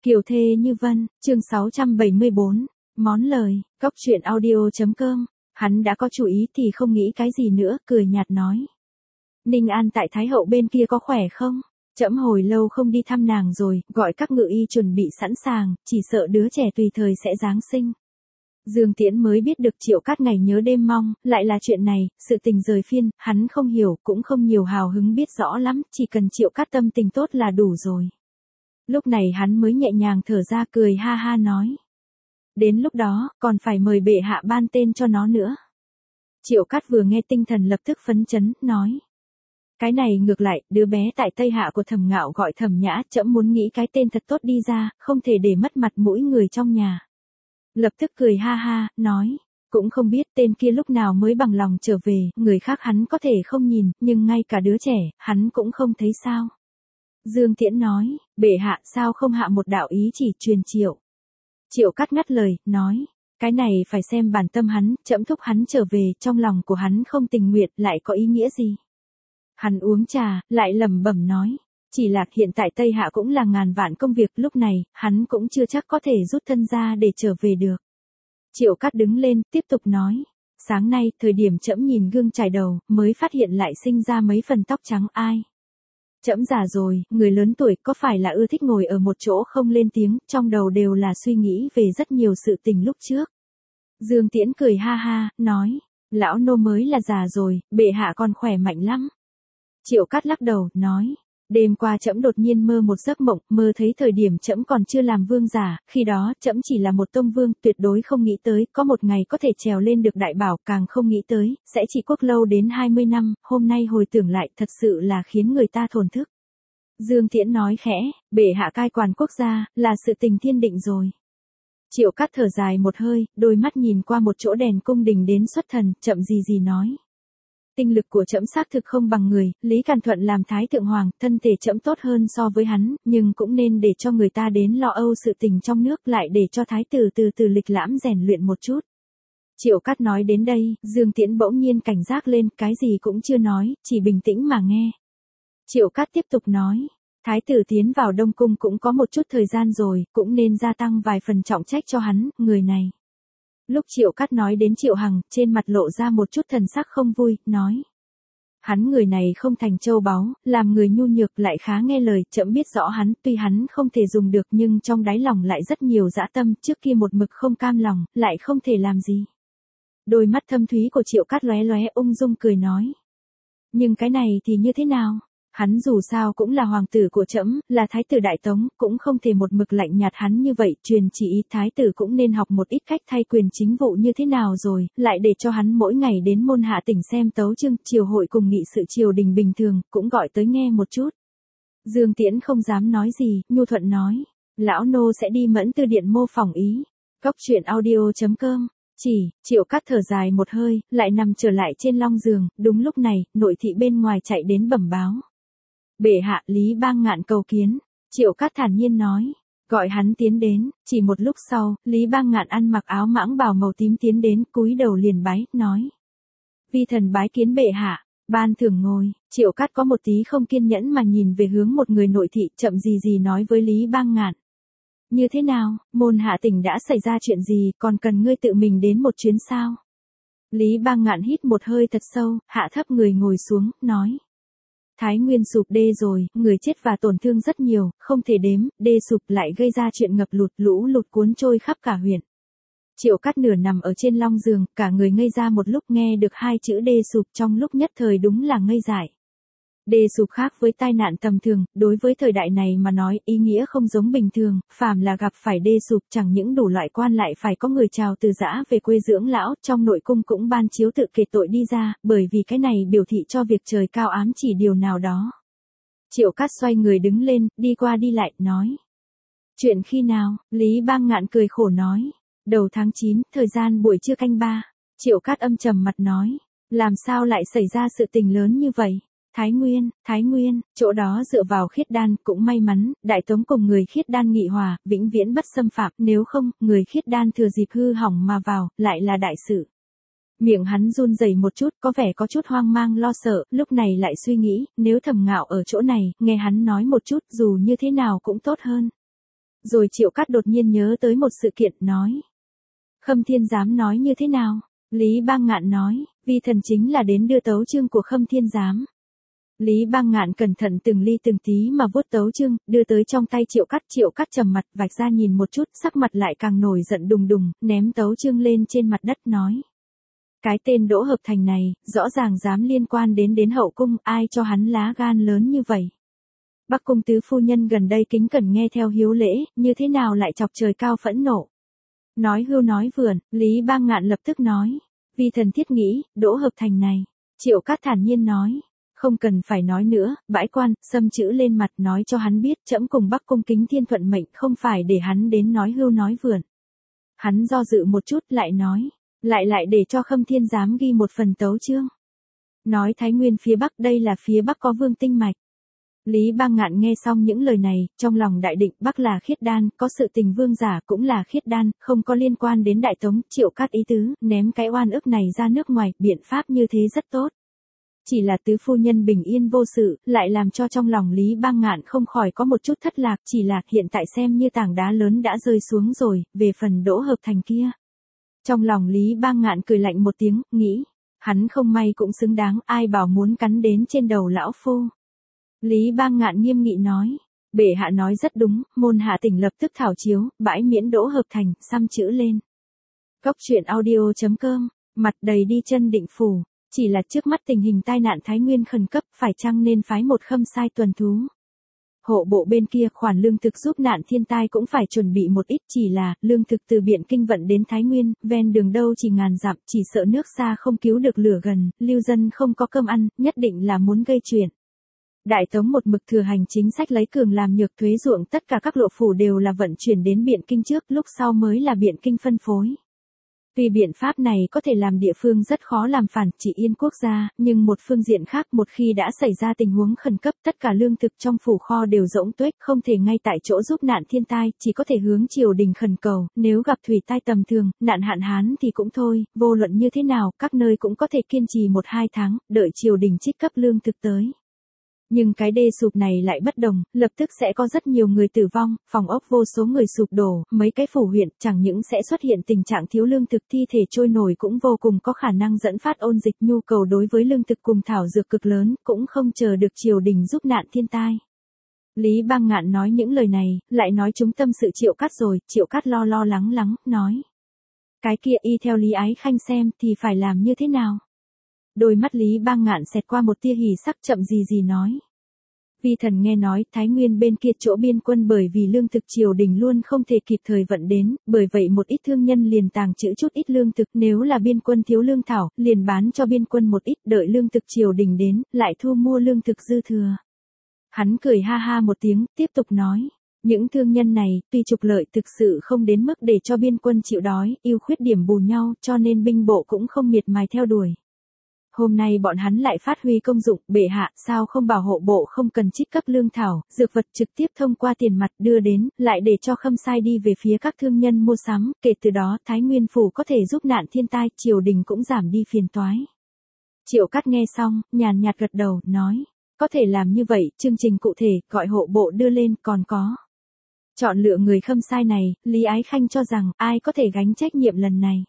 Kiều thê như vân, chương 674, món lời, Cóc truyện audio.com, hắn đã có chủ ý thì không nghĩ cái gì nữa, cười nhạt nói. Ninh An tại Thái Hậu bên kia có khỏe không? Trẫm hồi lâu không đi thăm nàng rồi, gọi các ngự y chuẩn bị sẵn sàng, chỉ sợ đứa trẻ tùy thời sẽ giáng sinh. Dương Tiễn mới biết được Triệu Cát ngày nhớ đêm mong, lại là chuyện này, sự tình rời phiên, hắn không hiểu, cũng không nhiều hào hứng biết rõ lắm, chỉ cần Triệu Cát tâm tình tốt là đủ rồi. Lúc này hắn mới nhẹ nhàng thở ra cười ha ha nói. Đến lúc đó, còn phải mời bệ hạ ban tên cho nó nữa. Triệu Cát vừa nghe tinh thần lập tức phấn chấn, nói. Cái này ngược lại, đứa bé tại Tây Hạ của Thẩm Ngạo gọi Thẩm Nhã, trẫm muốn nghĩ cái tên thật tốt đi ra, không thể để mất mặt mũi người trong nhà. Lập tức cười ha ha, nói. Cũng không biết tên kia lúc nào mới bằng lòng trở về, người khác hắn có thể không nhìn, nhưng ngay cả đứa trẻ, hắn cũng không thấy sao. Dương Tiễn nói, bệ hạ sao không hạ một đạo ý chỉ truyền Triệu. Triệu Cát ngắt lời, nói, cái này phải xem bản tâm hắn, trẫm thúc hắn trở về, trong lòng của hắn không tình nguyện, lại có ý nghĩa gì. Hắn uống trà, lại lẩm bẩm nói, chỉ là hiện tại Tây Hạ cũng là ngàn vạn công việc, lúc này, hắn cũng chưa chắc có thể rút thân ra để trở về được. Triệu Cát đứng lên, tiếp tục nói, sáng nay, thời điểm trẫm nhìn gương chải đầu, mới phát hiện lại sinh ra mấy phần tóc trắng ai. Trẫm già rồi, người lớn tuổi có phải là ưa thích ngồi ở một chỗ không lên tiếng, trong đầu đều là suy nghĩ về rất nhiều sự tình lúc trước. Dương Tiễn cười ha ha, nói, lão nô mới là già rồi, bệ hạ còn khỏe mạnh lắm. Triệu Cát lắc đầu, nói, đêm qua trẫm đột nhiên mơ một giấc mộng, mơ thấy thời điểm trẫm còn chưa làm vương giả, khi đó trẫm chỉ là một tông vương, tuyệt đối không nghĩ tới, có một ngày có thể trèo lên được đại bảo, càng không nghĩ tới, sẽ chỉ quốc lâu đến 20 năm, hôm nay hồi tưởng lại, thật sự là khiến người ta thổn thức. Dương Tiễn nói khẽ, bệ hạ cai quản quốc gia, là sự tình thiên định rồi. Triệu Cát thở dài một hơi, đôi mắt nhìn qua một chỗ đèn cung đình đến xuất thần, chậm gì nói. Tinh lực của trẫm xác thực không bằng người, Lý Càn Thuận làm thái thượng hoàng, thân thể trẫm tốt hơn so với hắn, nhưng cũng nên để cho người ta đến lo âu sự tình trong nước, lại để cho thái tử từ từ lịch lãm rèn luyện một chút. Triệu Cát nói đến đây, Dương Tiễn bỗng nhiên cảnh giác lên, cái gì cũng chưa nói, chỉ bình tĩnh mà nghe. Triệu Cát tiếp tục nói, thái tử tiến vào Đông Cung cũng có một chút thời gian rồi, cũng nên gia tăng vài phần trọng trách cho hắn, người này. Lúc Triệu Cát nói đến Triệu Hằng, trên mặt lộ ra một chút thần sắc không vui, nói. Hắn người này không thành châu báu, làm người nhu nhược lại khá nghe lời, trẫm biết rõ hắn, tuy hắn không thể dùng được nhưng trong đáy lòng lại rất nhiều dã tâm, trước kia một mực không cam lòng, lại không thể làm gì. Đôi mắt thâm thúy của Triệu Cát lóe lóe ung dung cười nói. Nhưng cái này thì như thế nào? Hắn dù sao cũng là hoàng tử của trẫm, là thái tử Đại Tống, cũng không thể một mực lạnh nhạt hắn như vậy, truyền chỉ ý thái tử cũng nên học một ít cách thay quyền chính vụ như thế nào rồi, lại để cho hắn mỗi ngày đến môn hạ tỉnh xem tấu chương, triều hội cùng nghị sự triều đình bình thường, cũng gọi tới nghe một chút. Dương Tiễn không dám nói gì, nhu thuận nói, lão nô sẽ đi Mẫn Tư Điện mô phỏng ý. Cóc truyện audio.com. Triệu Cát thở dài một hơi, lại nằm trở lại trên long giường, đúng lúc này, nội thị bên ngoài chạy đến bẩm báo. Bệ hạ, Lý Bang Ngạn cầu kiến. Triệu Cát thản nhiên nói, gọi hắn tiến đến, chỉ một lúc sau, Lý Bang Ngạn ăn mặc áo mãng bào màu tím tiến đến, cúi đầu liền bái, nói. Vi thần bái kiến bệ hạ, ban thưởng ngồi. Triệu Cát có một tí không kiên nhẫn mà nhìn về hướng một người nội thị, chậm gì nói với Lý Bang Ngạn. Như thế nào, môn hạ tỉnh đã xảy ra chuyện gì, còn cần ngươi tự mình đến một chuyến sao? Lý Bang Ngạn hít một hơi thật sâu, hạ thấp người ngồi xuống, nói. Thái Nguyên sụp đê rồi, người chết và tổn thương rất nhiều, không thể đếm, đê sụp lại gây ra chuyện ngập lụt, lũ lụt cuốn trôi khắp cả huyện. Triệu Cát nửa nằm ở trên long giường, cả người ngây ra một lúc nghe được hai chữ đê sụp trong lúc nhất thời đúng là ngây dại. Đê sụp khác với tai nạn tầm thường, đối với thời đại này mà nói ý nghĩa không giống bình thường, phàm là gặp phải đê sụp chẳng những đủ loại quan lại phải có người chào từ giã về quê dưỡng lão, trong nội cung cũng ban chiếu tự kể tội đi ra, bởi vì cái này biểu thị cho việc trời cao ám chỉ điều nào đó. Triệu Cát xoay người đứng lên, đi qua đi lại, nói. Chuyện khi nào? Lý Bang Ngạn cười khổ nói. Đầu tháng 9, thời gian buổi trưa canh 3. Triệu Cát âm trầm mặt nói. Làm sao lại xảy ra sự tình lớn như vậy? Thái Nguyên, chỗ đó dựa vào Khiết Đan, cũng may mắn, Đại Tống cùng người Khiết Đan nghị hòa, vĩnh viễn bất xâm phạm, nếu không, người Khiết Đan thừa dịp hư hỏng mà vào, lại là đại sự. Miệng hắn run rẩy một chút, có vẻ có chút hoang mang lo sợ, lúc này lại suy nghĩ, nếu Thẩm Ngạo ở chỗ này, nghe hắn nói một chút, dù như thế nào cũng tốt hơn. Rồi Triệu Cát đột nhiên nhớ tới một sự kiện, nói. Khâm Thiên Giám nói như thế nào? Lý Bang Ngạn nói, vi thần chính là đến đưa tấu chương của Khâm Thiên Giám. Lý Bang Ngạn cẩn thận từng ly từng tí mà vuốt tấu chương, đưa tới trong tay Triệu Cát trầm mặt, vạch ra nhìn một chút, sắc mặt lại càng nổi giận đùng đùng, ném tấu chương lên trên mặt đất nói. Cái tên Đỗ Hợp Thành này, rõ ràng dám liên quan đến hậu cung, ai cho hắn lá gan lớn như vậy? Bắc cung tứ phu nhân gần đây kính cẩn nghe theo hiếu lễ, như thế nào lại chọc trời cao phẫn nộ? Nói hưu nói vượn, Lý Bang Ngạn lập tức nói. Vi thần thiết nghĩ, Đỗ Hợp Thành này. Triệu Cát thản nhiên nói. Không cần phải nói nữa, bãi quan, xâm chữ lên mặt nói cho hắn biết trẫm cùng Bắc cung kính thiên thuận mệnh, không phải để hắn đến nói hưu nói vượn. Hắn do dự một chút lại nói. Lại để cho Khâm Thiên Giám ghi một phần tấu chương. Nói Thái Nguyên phía Bắc, đây là phía Bắc có vương tinh mạch. Lý Bang Ngạn nghe xong những lời này, trong lòng đại định, Bắc là khiết đan, có sự tình vương giả cũng là khiết đan, không có liên quan đến Đại Tống. Triệu Cát ý tứ, ném cái oan ức này ra nước ngoài, biện pháp như thế rất tốt. Chỉ là tứ phu nhân bình yên vô sự, lại làm cho trong lòng Lý Bang Ngạn không khỏi có một chút thất lạc, chỉ là hiện tại xem như tảng đá lớn đã rơi xuống rồi, về phần Đỗ Hợp Thành kia. Trong lòng Lý Bang Ngạn cười lạnh một tiếng, nghĩ, hắn không may cũng xứng đáng, ai bảo muốn cắn đến trên đầu lão phu. Lý Bang Ngạn nghiêm nghị nói, bệ hạ nói rất đúng, môn hạ tỉnh lập tức thảo chiếu, bãi miễn Đỗ Hợp Thành, xăm chữ lên. Góc truyện audio.com, mặt đầy đi chân định phủ, chỉ là trước mắt tình hình tai nạn Thái Nguyên khẩn cấp, phải chăng nên phái một khâm sai tuần thú. Hộ bộ bên kia khoản lương thực giúp nạn thiên tai cũng phải chuẩn bị một ít, chỉ là lương thực từ Biện Kinh vận đến Thái Nguyên, ven đường đâu chỉ ngàn dặm, chỉ sợ nước xa không cứu được lửa gần, lưu dân không có cơm ăn, nhất định là muốn gây chuyện. Đại Tống một mực thừa hành chính sách lấy cường làm nhược, thuế ruộng tất cả các lộ phủ đều là vận chuyển đến Biện Kinh trước, lúc sau mới là Biện Kinh phân phối. Tuy biện pháp này có thể làm địa phương rất khó làm phản trị yên quốc gia, nhưng một phương diện khác, một khi đã xảy ra tình huống khẩn cấp, tất cả lương thực trong phủ kho đều rỗng tuếch, không thể ngay tại chỗ giúp nạn thiên tai, chỉ có thể hướng triều đình khẩn cầu, nếu gặp thủy tai tầm thường, nạn hạn hán thì cũng thôi, vô luận như thế nào, các nơi cũng có thể kiên trì 1-2 tháng, đợi triều đình trích cấp lương thực tới. Nhưng cái đê sụp này lại bất đồng, lập tức sẽ có rất nhiều người tử vong, phòng ốc vô số người sụp đổ, mấy cái phủ huyện chẳng những sẽ xuất hiện tình trạng thiếu lương thực, thi thể trôi nổi cũng vô cùng có khả năng dẫn phát ôn dịch, nhu cầu đối với lương thực cùng thảo dược cực lớn, cũng không chờ được triều đình giúp nạn thiên tai. Lý Bang Ngạn nói những lời này, lại nói chúng tâm sự Triệu Cát rồi, Triệu Cát lo lắng, nói. Cái kia y theo Lý Ái Khanh xem thì phải làm như thế nào? Đôi mắt Lý Bang Ngạn xẹt qua một tia hỉ sắc, chậm gì nói. Vi thần nghe nói Thái Nguyên bên kia chỗ biên quân bởi vì lương thực triều đình luôn không thể kịp thời vận đến, bởi vậy một ít thương nhân liền tàng trữ chút ít lương thực, nếu là biên quân thiếu lương thảo, liền bán cho biên quân một ít, đợi lương thực triều đình đến, lại thu mua lương thực dư thừa. Hắn cười ha ha một tiếng, tiếp tục nói. Những thương nhân này, tuy trục lợi thực sự không đến mức để cho biên quân chịu đói, ưu khuyết điểm bù nhau, cho nên binh bộ cũng không miệt mài theo đuổi. Hôm nay bọn hắn lại phát huy công dụng, bệ hạ, sao không bảo hộ bộ không cần trích cấp lương thảo, dược vật trực tiếp thông qua tiền mặt đưa đến, lại để cho khâm sai đi về phía các thương nhân mua sắm, kể từ đó Thái Nguyên phủ có thể giúp nạn thiên tai, triều đình cũng giảm đi phiền toái. Triệu Cát nghe xong, nhàn nhạt gật đầu, nói, có thể làm như vậy, chương trình cụ thể, gọi hộ bộ đưa lên, còn có. Chọn lựa người khâm sai này, Lý Ái Khanh cho rằng, ai có thể gánh trách nhiệm lần này.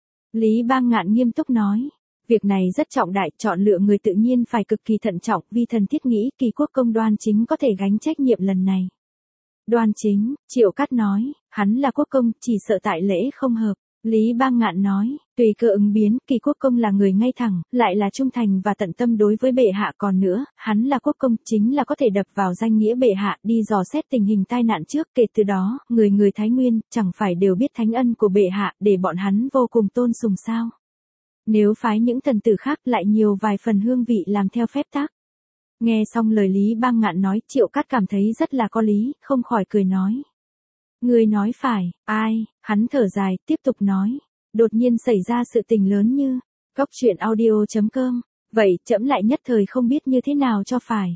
Lý Bang Ngạn nghiêm túc nói. Việc này rất trọng đại, chọn lựa người tự nhiên phải cực kỳ thận trọng, vi thần thiết nghĩ Kỳ Quốc công Đoan Chính có thể gánh trách nhiệm lần này. Đoan Chính, Triệu Cát nói, hắn là quốc công, chỉ sợ tại lễ không hợp. Lý Bang Ngạn nói, tùy cơ ứng biến, Kỳ Quốc công là người ngay thẳng, lại là trung thành và tận tâm đối với bệ hạ, còn nữa, hắn là quốc công, chính là có thể đập vào danh nghĩa bệ hạ, đi dò xét tình hình tai nạn trước, kể từ đó, người Thái Nguyên, chẳng phải đều biết thánh ân của bệ hạ, để bọn hắn vô cùng tôn sùng sao. Nếu phái những thần tử khác lại nhiều vài phần hương vị làm theo phép tắc. Nghe xong lời Lý Bang Ngạn nói, Triệu Cát cảm thấy rất là có lý, không khỏi cười nói. Người nói phải, ai, hắn thở dài, tiếp tục nói. Đột nhiên xảy ra sự tình lớn như, góc truyện audio.com, vậy trẫm lại nhất thời không biết như thế nào cho phải.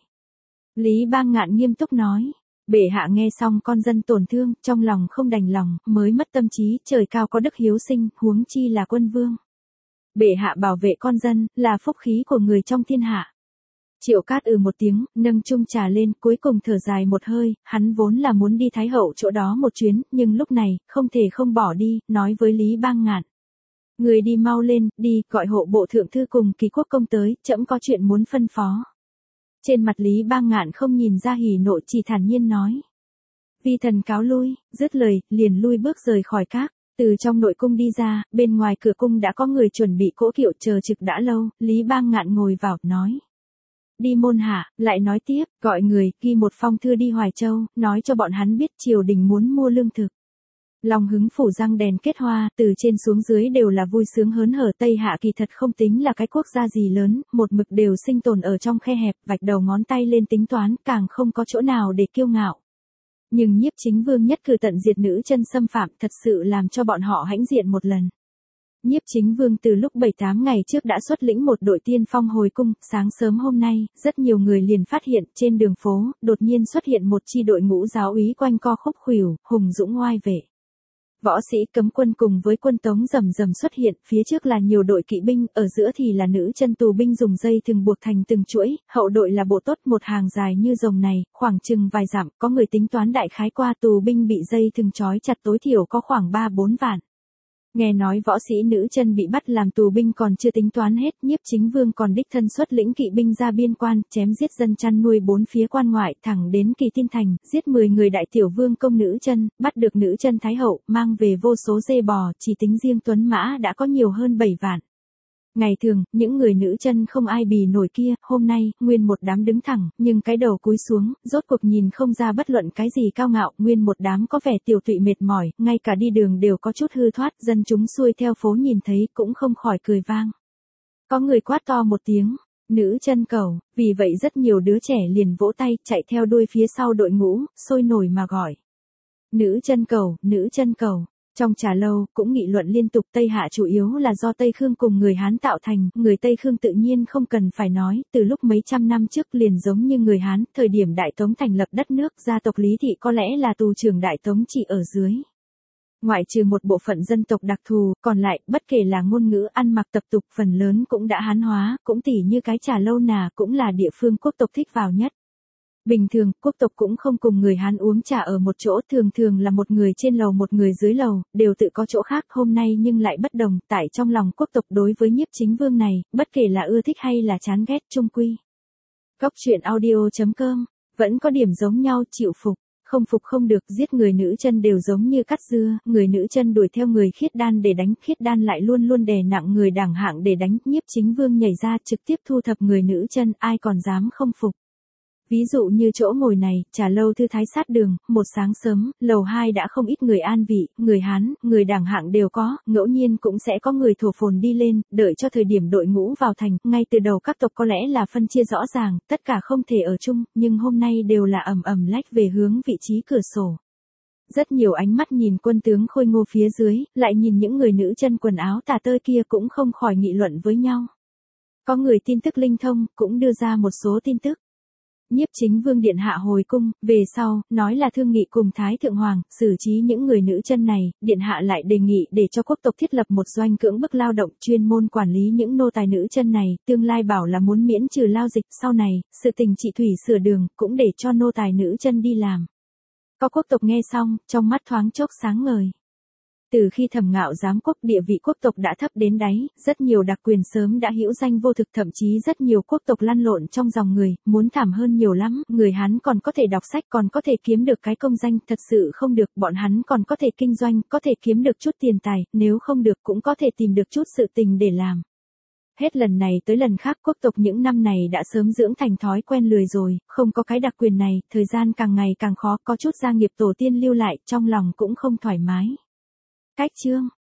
Lý Bang Ngạn nghiêm túc nói. Bệ hạ nghe xong con dân tổn thương, trong lòng không đành lòng, mới mất tâm trí, trời cao có đức hiếu sinh, huống chi là quân vương. Bệ hạ bảo vệ con dân, là phúc khí của người trong thiên hạ. Triệu Cát một tiếng, nâng chung trà lên, cuối cùng thở dài một hơi, hắn vốn là muốn đi Thái Hậu chỗ đó một chuyến, nhưng lúc này, không thể không bỏ đi, nói với Lý Bang Ngạn. Người đi mau lên, đi, gọi hộ bộ thượng thư cùng ký quốc công tới, trẫm có chuyện muốn phân phó. Trên mặt Lý Bang Ngạn không nhìn ra hỉ nộ, chỉ thản nhiên nói. Vi thần cáo lui, dứt lời, liền lui bước rời khỏi các. Từ trong nội cung đi ra, bên ngoài cửa cung đã có người chuẩn bị cỗ kiệu chờ trực đã lâu, Lý Bang Ngạn ngồi vào, nói. Đi môn hạ, lại nói tiếp, gọi người, ghi một phong thư đi Hoài Châu, nói cho bọn hắn biết triều đình muốn mua lương thực. Long Hứng phủ răng đèn kết hoa, từ trên xuống dưới đều là vui sướng hớn hở. Tây Hạ kỳ thật không tính là cái quốc gia gì lớn, một mực đều sinh tồn ở trong khe hẹp, vạch đầu ngón tay lên tính toán, càng không có chỗ nào để kiêu ngạo. Nhưng Nhiếp Chính Vương nhất cử tận diệt nữ chân xâm phạm, thật sự làm cho bọn họ hãnh diện một lần. Nhiếp Chính Vương từ lúc 7-8 ngày trước đã xuất lĩnh một đội tiên phong hồi cung, sáng sớm hôm nay, rất nhiều người liền phát hiện, trên đường phố, đột nhiên xuất hiện một chi đội ngũ giáo úy quanh co khúc khuỷu, hùng dũng oai vệ. Võ sĩ cấm quân cùng với quân tống rầm rầm xuất hiện, phía trước là nhiều đội kỵ binh, ở giữa thì là nữ chân tù binh dùng dây thừng buộc thành từng chuỗi, hậu đội là bộ tốt một hàng dài như rồng này, khoảng chừng vài dặm, có người tính toán đại khái qua tù binh bị dây thừng trói chặt tối thiểu có khoảng 3-4 vạn. Nghe nói võ sĩ nữ chân bị bắt làm tù binh còn chưa tính toán hết, Nhiếp Chính Vương còn đích thân xuất lĩnh kỵ binh ra biên quan, chém giết dân chăn nuôi bốn phía quan ngoại, thẳng đến Kỳ Tiên Thành, giết 10 người đại tiểu vương công nữ chân, bắt được nữ chân Thái Hậu, mang về vô số dê bò, chỉ tính riêng tuấn mã đã có nhiều hơn 7 vạn. Ngày thường, những người nữ chân không ai bì nổi kia, hôm nay, nguyên một đám đứng thẳng, nhưng cái đầu cúi xuống, rốt cuộc nhìn không ra bất luận cái gì cao ngạo, nguyên một đám có vẻ tiểu tụy mệt mỏi, ngay cả đi đường đều có chút hư thoát, dân chúng xuôi theo phố nhìn thấy cũng không khỏi cười vang. Có người quát to một tiếng, nữ chân cầu, vì vậy rất nhiều đứa trẻ liền vỗ tay, chạy theo đuôi phía sau đội ngũ, sôi nổi mà gọi. Nữ chân cầu, nữ chân cầu. Trong trà lâu, cũng nghị luận liên tục. Tây Hạ chủ yếu là do Tây Khương cùng người Hán tạo thành, người Tây Khương tự nhiên không cần phải nói, từ lúc mấy trăm năm trước liền giống như người Hán, thời điểm Đại Tống thành lập đất nước, gia tộc Lý Thị có lẽ là tù trưởng Đại Tống chỉ ở dưới. Ngoại trừ một bộ phận dân tộc đặc thù, còn lại, bất kể là ngôn ngữ ăn mặc tập tục phần lớn cũng đã Hán hóa, cũng tỉ như cái trà lâu nà cũng là địa phương quốc tộc thích vào nhất. Bình thường, quốc tộc cũng không cùng người Hán uống trà ở một chỗ, thường thường là một người trên lầu một người dưới lầu, đều tự có chỗ khác, hôm nay nhưng lại bất đồng, tại trong lòng quốc tộc đối với Nhiếp Chính Vương này, bất kể là ưa thích hay là chán ghét chung quy. Góc truyện audio.com, vẫn có điểm giống nhau, chịu phục, không phục không được, giết người nữ chân đều giống như cắt dưa, người nữ chân đuổi theo người khiết đan để đánh, khiết đan lại luôn luôn đè nặng người đảng hạng để đánh, Nhiếp Chính Vương nhảy ra trực tiếp thu thập người nữ chân, ai còn dám không phục. Ví dụ như chỗ ngồi này, trà lâu thư thái sát đường, một sáng sớm, lầu 2 đã không ít người an vị, người Hán, người đảng hạng đều có, ngẫu nhiên cũng sẽ có người thổ phồn đi lên, đợi cho thời điểm đội ngũ vào thành, ngay từ đầu các tộc có lẽ là phân chia rõ ràng, tất cả không thể ở chung, nhưng hôm nay đều là ầm ầm lách về hướng vị trí cửa sổ. Rất nhiều ánh mắt nhìn quân tướng khôi ngô phía dưới, lại nhìn những người nữ chân quần áo tà tơi kia cũng không khỏi nghị luận với nhau. Có người tin tức linh thông, cũng đưa ra một số tin tức. Nhiếp Chính Vương điện hạ hồi cung, về sau, nói là thương nghị cùng Thái Thượng Hoàng, xử trí những người nữ chân này, điện hạ lại đề nghị để cho quốc tộc thiết lập một doanh cưỡng bức lao động chuyên môn quản lý những nô tài nữ chân này, tương lai bảo là muốn miễn trừ lao dịch, sau này, sự tình trị thủy sửa đường, cũng để cho nô tài nữ chân đi làm. Có quốc tộc nghe xong, trong mắt thoáng chốc sáng ngời. Từ khi Thẩm Ngạo giám quốc, địa vị quốc tộc đã thấp đến đáy, rất nhiều đặc quyền sớm đã hữu danh vô thực, thậm chí rất nhiều quốc tộc lăn lộn trong dòng người, muốn thảm hơn nhiều lắm, người Hán còn có thể đọc sách, còn có thể kiếm được cái công danh, thật sự không được, bọn hắn còn có thể kinh doanh, có thể kiếm được chút tiền tài, nếu không được cũng có thể tìm được chút sự tình để làm. Hết lần này tới lần khác, quốc tộc những năm này đã sớm dưỡng thành thói quen lười rồi, không có cái đặc quyền này, thời gian càng ngày càng khó, có chút gia nghiệp tổ tiên lưu lại, trong lòng cũng không thoải mái. Cách chương